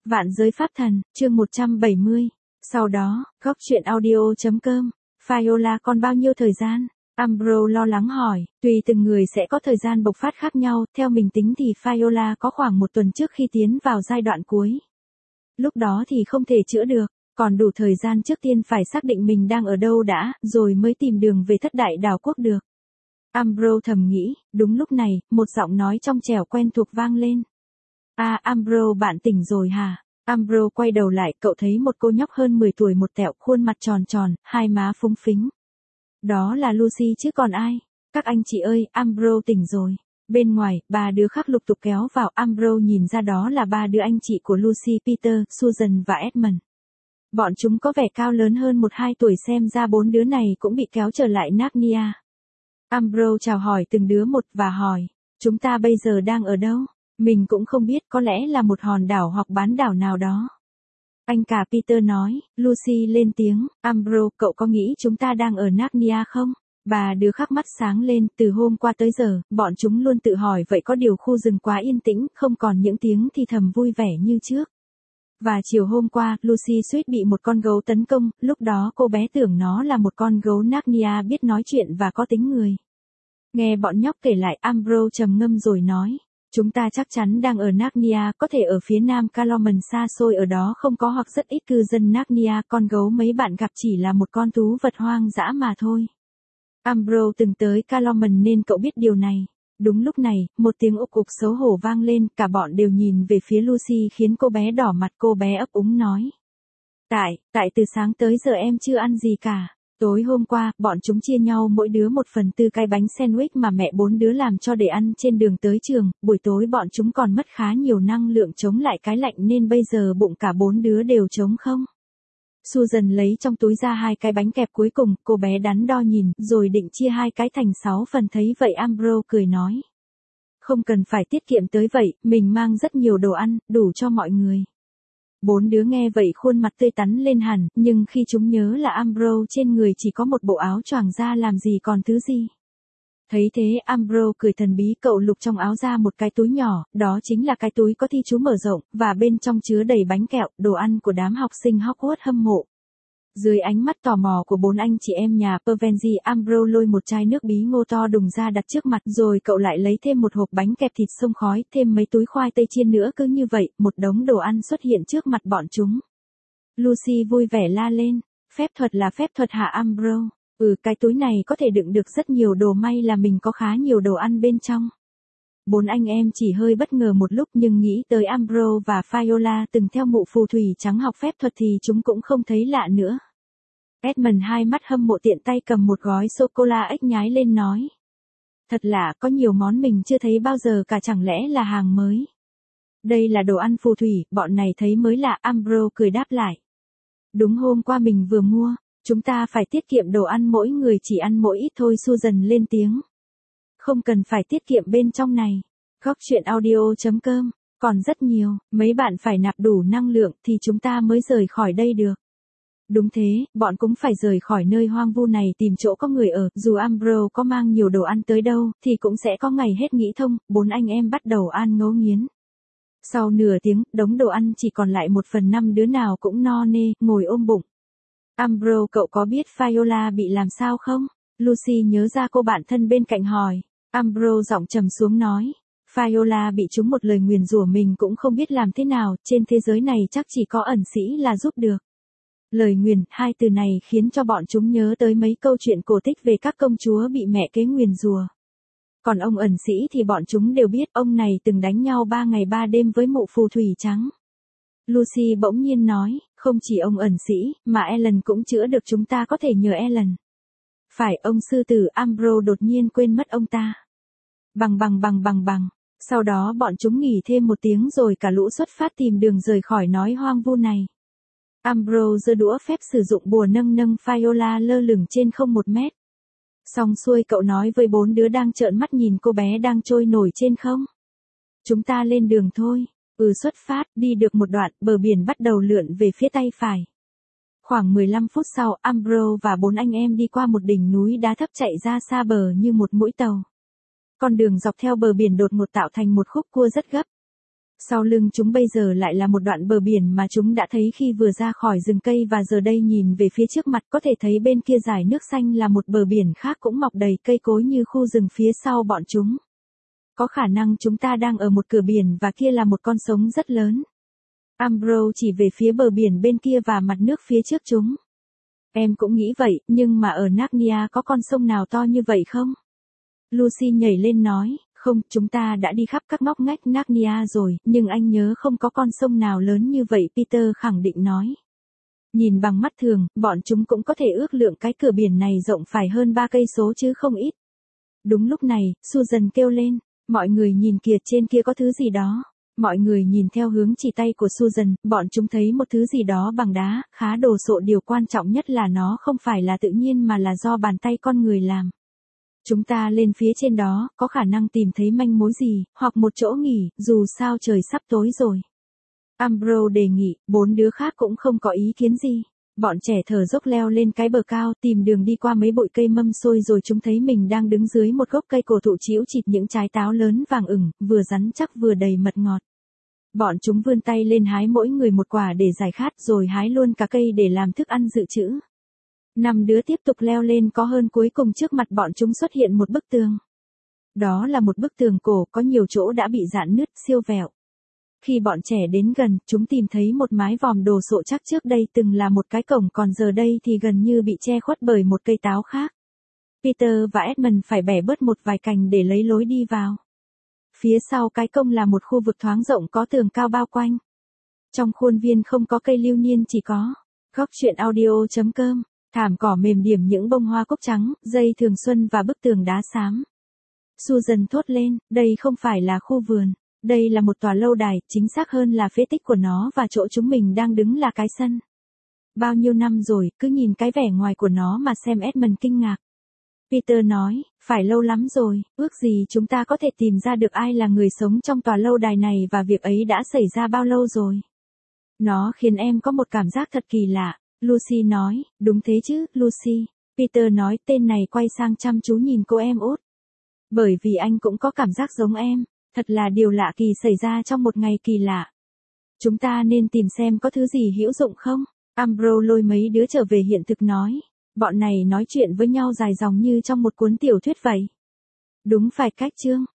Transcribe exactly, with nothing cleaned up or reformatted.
Vạn giới pháp thần, chương một trăm bảy mươi. Sau đó, góc truyện audio.com. Viola còn bao nhiêu thời gian? Ambrose lo lắng hỏi, tùy từng người sẽ có thời gian bộc phát khác nhau, theo mình tính thì Viola có khoảng một tuần trước khi tiến vào giai đoạn cuối. Lúc đó thì không thể chữa được, còn đủ thời gian trước tiên phải xác định mình đang ở đâu đã, rồi mới tìm đường về thất đại đảo quốc được. Ambrose thầm nghĩ, đúng lúc này, một giọng nói trong trẻo quen thuộc vang lên. À, Ambrose bạn tỉnh rồi hả? Ambrose quay đầu lại, cậu thấy một cô nhóc hơn mười tuổi một tẹo, khuôn mặt tròn tròn, hai má phúng phính. Đó là Lucy chứ còn ai? Các anh chị ơi, Ambrose tỉnh rồi. Bên ngoài, ba đứa khác lục tục kéo vào, Ambrose nhìn ra đó là ba đứa anh chị của Lucy, Peter, Susan và Edmund. Bọn chúng có vẻ cao lớn hơn một hai tuổi, xem ra bốn đứa này cũng bị kéo trở lại Narnia. Ambrose chào hỏi từng đứa một và hỏi, chúng ta bây giờ đang ở đâu? Mình cũng không biết, có lẽ là một hòn đảo hoặc bán đảo nào đó. Anh cả Peter nói, Lucy lên tiếng, Ambrose, cậu có nghĩ chúng ta đang ở Narnia không? Bà đứa khác mắt sáng lên, từ hôm qua tới giờ, bọn chúng luôn tự hỏi vậy có điều khu rừng quá yên tĩnh, không còn những tiếng thì thầm vui vẻ như trước. Và chiều hôm qua, Lucy suýt bị một con gấu tấn công, lúc đó cô bé tưởng nó là một con gấu Narnia biết nói chuyện và có tính người. Nghe bọn nhóc kể lại, Ambrose trầm ngâm rồi nói, chúng ta chắc chắn đang ở Narnia, có thể ở phía nam Calormen xa xôi, ở đó không có hoặc rất ít cư dân Narnia, con gấu mấy bạn gặp chỉ là một con thú vật hoang dã mà thôi. Ambrose từng tới Calormen nên cậu biết điều này. Đúng lúc này, một tiếng ục ục xấu hổ vang lên, cả bọn đều nhìn về phía Lucy khiến cô bé đỏ mặt, cô bé ấp úng nói. Tại, tại từ sáng tới giờ em chưa ăn gì cả. Tối hôm qua, bọn chúng chia nhau mỗi đứa một phần tư cái bánh sandwich mà mẹ bốn đứa làm cho để ăn trên đường tới trường, buổi tối bọn chúng còn mất khá nhiều năng lượng chống lại cái lạnh nên bây giờ bụng cả bốn đứa đều trống không. Susan lấy trong túi ra hai cái bánh kẹp cuối cùng, cô bé đắn đo nhìn, rồi định chia hai cái thành sáu phần, thấy vậy Ambrose cười nói. Không cần phải tiết kiệm tới vậy, mình mang rất nhiều đồ ăn, đủ cho mọi người. Bốn đứa nghe vậy khuôn mặt tươi tắn lên hẳn, nhưng khi chúng nhớ là Ambrose trên người chỉ có một bộ áo choàng ra làm gì còn thứ gì. Thấy thế Ambrose cười thần bí, cậu lục trong áo ra một cái túi nhỏ, đó chính là cái túi có thi chú mở rộng, và bên trong chứa đầy bánh kẹo, đồ ăn của đám học sinh Hogwarts hâm mộ. Dưới ánh mắt tò mò của bốn anh chị em nhà Pevensie, Ambrose lôi một chai nước bí ngô to đùng ra đặt trước mặt, rồi cậu lại lấy thêm một hộp bánh kẹp thịt xông khói, thêm mấy túi khoai tây chiên nữa, cứ như vậy, một đống đồ ăn xuất hiện trước mặt bọn chúng. Lucy vui vẻ la lên, phép thuật là phép thuật hả Ambrose? Ừ, cái túi này có thể đựng được rất nhiều đồ, may là mình có khá nhiều đồ ăn bên trong. Bốn anh em chỉ hơi bất ngờ một lúc, nhưng nghĩ tới Ambrose và Viola từng theo mụ phù thủy trắng học phép thuật thì chúng cũng không thấy lạ nữa. Edmund hai mắt hâm mộ tiện tay cầm một gói sô-cô-la ếch nhái lên nói. Thật lạ, có nhiều món mình chưa thấy bao giờ cả, chẳng lẽ là hàng mới. Đây là đồ ăn phù thủy, bọn này thấy mới lạ, Ambrose cười đáp lại. Đúng, hôm qua mình vừa mua. Chúng ta phải tiết kiệm đồ ăn, mỗi người chỉ ăn mỗi ít thôi, Susan lên tiếng. Không cần phải tiết kiệm bên trong này. Góc truyện audio.com, còn rất nhiều, mấy bạn phải nạp đủ năng lượng thì chúng ta mới rời khỏi đây được. Đúng thế, bọn cũng phải rời khỏi nơi hoang vu này tìm chỗ có người ở, dù Ambrose có mang nhiều đồ ăn tới đâu, thì cũng sẽ có ngày hết nghĩ thông, bốn anh em bắt đầu ăn ngấu nghiến. Sau nửa tiếng, đống đồ ăn chỉ còn lại một phần năm, đứa nào cũng no nê, ngồi ôm bụng. Ambrose, cậu có biết Viola bị làm sao không? Lucy nhớ ra cô bạn thân bên cạnh hỏi. Ambrose giọng trầm xuống nói. Viola bị trúng một lời nguyền rủa, mình cũng không biết làm thế nào, trên thế giới này chắc chỉ có ẩn sĩ là giúp được. Lời nguyền, hai từ này khiến cho bọn chúng nhớ tới mấy câu chuyện cổ tích về các công chúa bị mẹ kế nguyền rủa. Còn ông ẩn sĩ thì bọn chúng đều biết, ông này từng đánh nhau ba ngày ba đêm với mụ phù thủy trắng. Lucy bỗng nhiên nói, không chỉ ông ẩn sĩ, mà Ellen cũng chữa được, chúng ta có thể nhờ Ellen. Phải, ông sư tử, Ambrose đột nhiên quên mất ông ta. Bằng bằng bằng bằng bằng. Sau đó bọn chúng nghỉ thêm một tiếng rồi cả lũ xuất phát tìm đường rời khỏi nói hoang vu này. Ambrose giơ đũa phép sử dụng bùa nâng nâng Viola lơ lửng trên không một mét. Xong xuôi cậu nói với bốn đứa đang trợn mắt nhìn cô bé đang trôi nổi trên không. Chúng ta lên đường thôi. Ừ, xuất phát, đi được một đoạn, bờ biển bắt đầu lượn về phía tay phải. Khoảng mười lăm phút sau, Ambrose và bốn anh em đi qua một đỉnh núi đá thấp chạy ra xa bờ như một mũi tàu. Con đường dọc theo bờ biển đột ngột tạo thành một khúc cua rất gấp. Sau lưng chúng bây giờ lại là một đoạn bờ biển mà chúng đã thấy khi vừa ra khỏi rừng cây và giờ đây nhìn về phía trước mặt có thể thấy bên kia dải nước xanh là một bờ biển khác cũng mọc đầy cây cối như khu rừng phía sau bọn chúng. Có khả năng chúng ta đang ở một cửa biển và kia là một con sông rất lớn. Ambrose chỉ về phía bờ biển bên kia và mặt nước phía trước chúng. Em cũng nghĩ vậy, nhưng mà ở Narnia có con sông nào to như vậy không? Lucy nhảy lên nói, không, chúng ta đã đi khắp các ngóc ngách Narnia rồi, nhưng anh nhớ không có con sông nào lớn như vậy, Peter khẳng định nói. Nhìn bằng mắt thường, bọn chúng cũng có thể ước lượng cái cửa biển này rộng phải hơn ba cây số chứ không ít. Đúng lúc này, Susan kêu lên, mọi người nhìn kìa, trên kia có thứ gì đó. Mọi người nhìn theo hướng chỉ tay của Susan, bọn chúng thấy một thứ gì đó bằng đá, khá đồ sộ, điều quan trọng nhất là nó không phải là tự nhiên mà là do bàn tay con người làm. Chúng ta lên phía trên đó, có khả năng tìm thấy manh mối gì, hoặc một chỗ nghỉ, dù sao trời sắp tối rồi. Ambrose đề nghị, bốn đứa khác cũng không có ý kiến gì. Bọn trẻ thở dốc leo lên cái bờ cao, tìm đường đi qua mấy bụi cây mâm xôi rồi chúng thấy mình đang đứng dưới một gốc cây cổ thụ chĩu chịt những trái táo lớn vàng ửng, vừa rắn chắc vừa đầy mật ngọt. Bọn chúng vươn tay lên hái mỗi người một quả để giải khát rồi hái luôn cả cây để làm thức ăn dự trữ. Năm đứa tiếp tục leo lên, có hơn cuối cùng trước mặt bọn chúng xuất hiện một bức tường. Đó là một bức tường cổ có nhiều chỗ đã bị rạn nứt, siêu vẹo. Khi bọn trẻ đến gần, chúng tìm thấy một mái vòm đồ sộ chắc trước đây từng là một cái cổng, còn giờ đây thì gần như bị che khuất bởi một cây táo khác. Peter và Edmund phải bẻ bớt một vài cành để lấy lối đi vào. Phía sau cái cổng là một khu vực thoáng rộng có tường cao bao quanh. Trong khuôn viên không có cây lưu niên, chỉ có góc truyện audio chấm com, thảm cỏ mềm điểm, những bông hoa cúc trắng, dây thường xuân và bức tường đá xám. Susan thốt lên, đây không phải là khu vườn. Đây là một tòa lâu đài, chính xác hơn là phế tích của nó, và chỗ chúng mình đang đứng là cái sân. Bao nhiêu năm rồi, cứ nhìn cái vẻ ngoài của nó mà xem, Edmund kinh ngạc. Peter nói, phải lâu lắm rồi, ước gì chúng ta có thể tìm ra được ai là người sống trong tòa lâu đài này và việc ấy đã xảy ra bao lâu rồi. Nó khiến em có một cảm giác thật kỳ lạ, Lucy nói, đúng thế chứ, Lucy. Peter nói, tên này quay sang chăm chú nhìn cô em út. Bởi vì anh cũng có cảm giác giống em. Thật là điều lạ kỳ xảy ra trong một ngày kỳ lạ. Chúng ta nên tìm xem có thứ gì hữu dụng không? Ambrose lôi mấy đứa trở về hiện thực nói. Bọn này nói chuyện với nhau dài dòng như trong một cuốn tiểu thuyết vậy. Đúng phải cách chương.